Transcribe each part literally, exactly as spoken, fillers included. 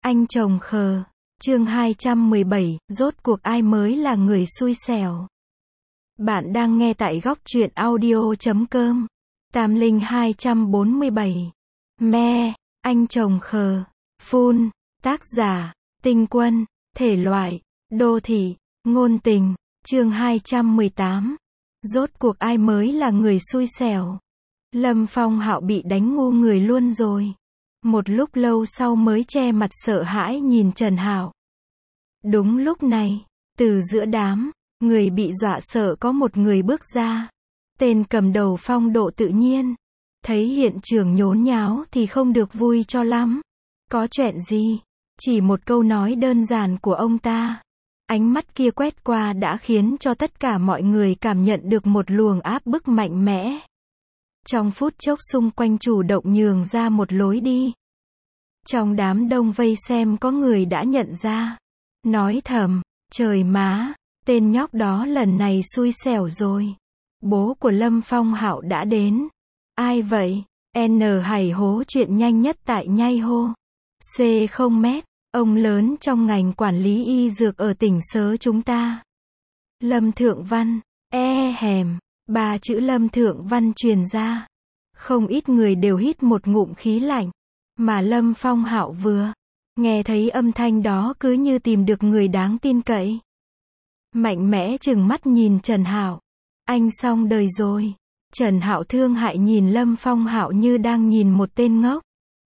Anh chồng khờ. Chương hai trăm mười bảy, rốt cuộc ai mới là người xui xẻo. Bạn đang nghe tại góc truyện audio chấm com. Tam Linh hai trăm bốn mươi bảy. Me, anh chồng khờ. Phun. Tác giả, Tinh Quân. Thể loại, đô thị, ngôn tình. Chương hai trăm mười tám. Rốt cuộc ai mới là người xui xẻo. Lâm Phong Hạo bị đánh ngu người luôn rồi. Một lúc lâu sau mới che mặt sợ hãi nhìn Trần Hạo. Đúng lúc này, từ giữa đám người bị dọa sợ có một người bước ra. Tên cầm đầu phong độ tự nhiên. Thấy hiện trường nhốn nháo thì không được vui cho lắm. Có chuyện gì? Chỉ một câu nói đơn giản của ông ta. Ánh mắt kia quét qua đã khiến cho tất cả mọi người cảm nhận được một luồng áp bức mạnh mẽ. Trong phút chốc xung quanh chủ động nhường ra một lối đi. Trong đám đông vây xem có người đã nhận ra. Nói thầm, trời má, tên nhóc đó lần này xui xẻo rồi. Bố của Lâm Phong Hạo đã đến. Ai vậy? N Hải hố chuyện nhanh nhất tại Nhai Hô. C không mét, ông lớn trong ngành quản lý y dược ở tỉnh Sớ chúng ta. Lâm Thượng Văn, e hèm, ba chữ Lâm Thượng Văn truyền ra. Không ít người đều hít một ngụm khí lạnh. Mà Lâm Phong Hạo vừa nghe thấy âm thanh đó cứ như tìm được người đáng tin cậy. Mạnh mẽ trừng mắt nhìn Trần Hạo. Anh xong đời rồi. Trần Hạo thương hại nhìn Lâm Phong Hạo như đang nhìn một tên ngốc.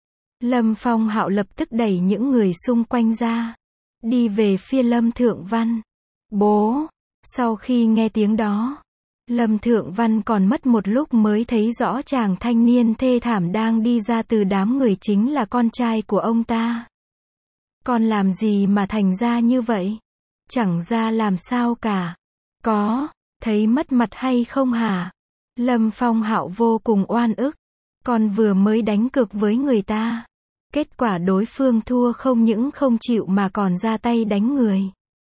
Lâm Phong Hạo lập tức đẩy những người xung quanh ra. Đi về phía Lâm Thượng Văn. Bố! Sau khi nghe tiếng đó, Lâm Thượng Văn còn mất một lúc mới thấy rõ chàng thanh niên thê thảm đang đi ra từ đám người chính là con trai của ông ta. Con làm gì mà thành ra như vậy? Chẳng ra làm sao cả. Có, thấy mất mặt hay không hả? Lâm Phong Hạo vô cùng oan ức. Con vừa mới đánh cược với người ta. Kết quả đối phương thua không những không chịu mà còn ra tay đánh người.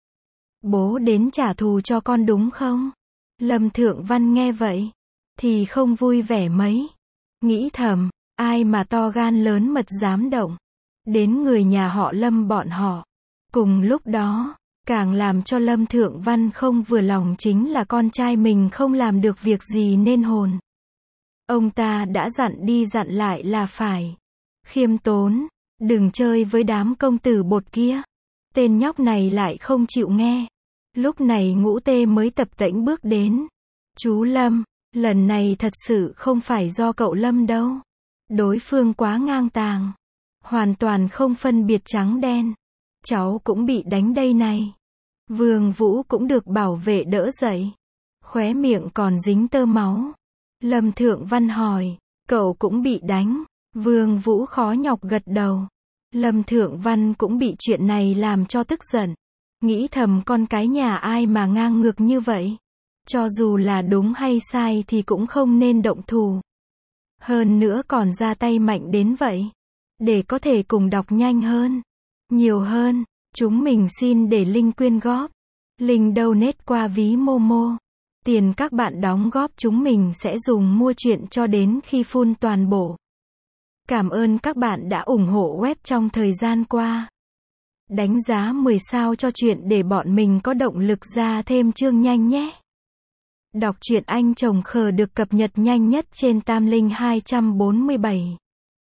Bố đến trả thù cho con đúng không? Lâm Thượng Văn nghe vậy thì không vui vẻ mấy. Nghĩ thầm, ai mà to gan lớn mật dám động đến người nhà họ Lâm bọn họ. Cùng lúc đó, càng làm cho Lâm Thượng Văn không vừa lòng chính là con trai mình không làm được việc gì nên hồn. Ông ta đã dặn đi dặn lại là phải khiêm tốn, đừng chơi với đám công tử bột kia. Tên nhóc này lại không chịu nghe. Lúc này Ngũ Tê mới tập tễnh bước đến. Chú Lâm, lần này thật sự không phải do cậu Lâm đâu. Đối phương quá ngang tàng. Hoàn toàn không phân biệt trắng đen. Cháu cũng bị đánh đây này. Vương Vũ cũng được bảo vệ đỡ dậy. Khóe miệng còn dính tơ máu. Lâm Thượng Văn hỏi, cậu cũng bị đánh. Vương Vũ khó nhọc gật đầu. Lâm Thượng Văn cũng bị chuyện này làm cho tức giận. Nghĩ thầm con cái nhà ai mà ngang ngược như vậy. Cho dù là đúng hay sai thì cũng không nên động thủ. Hơn nữa còn ra tay mạnh đến vậy. Để có thể cùng đọc nhanh hơn, nhiều hơn, chúng mình xin để link quyên góp. Link donate qua ví Momo. Tiền các bạn đóng góp chúng mình sẽ dùng mua truyện cho đến khi full toàn bộ. Cảm ơn các bạn đã ủng hộ web trong thời gian qua. Đánh giá mười sao cho chuyện để bọn mình có động lực ra thêm chương nhanh nhé. Đọc truyện Anh chồng khờ được cập nhật nhanh nhất trên Tam Linh hai trăm bốn mươi bảy.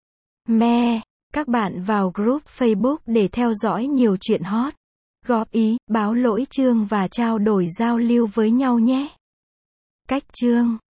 Me, các bạn vào group Facebook để theo dõi nhiều chuyện hot. Góp ý, báo lỗi chương và trao đổi giao lưu với nhau nhé. Cách chương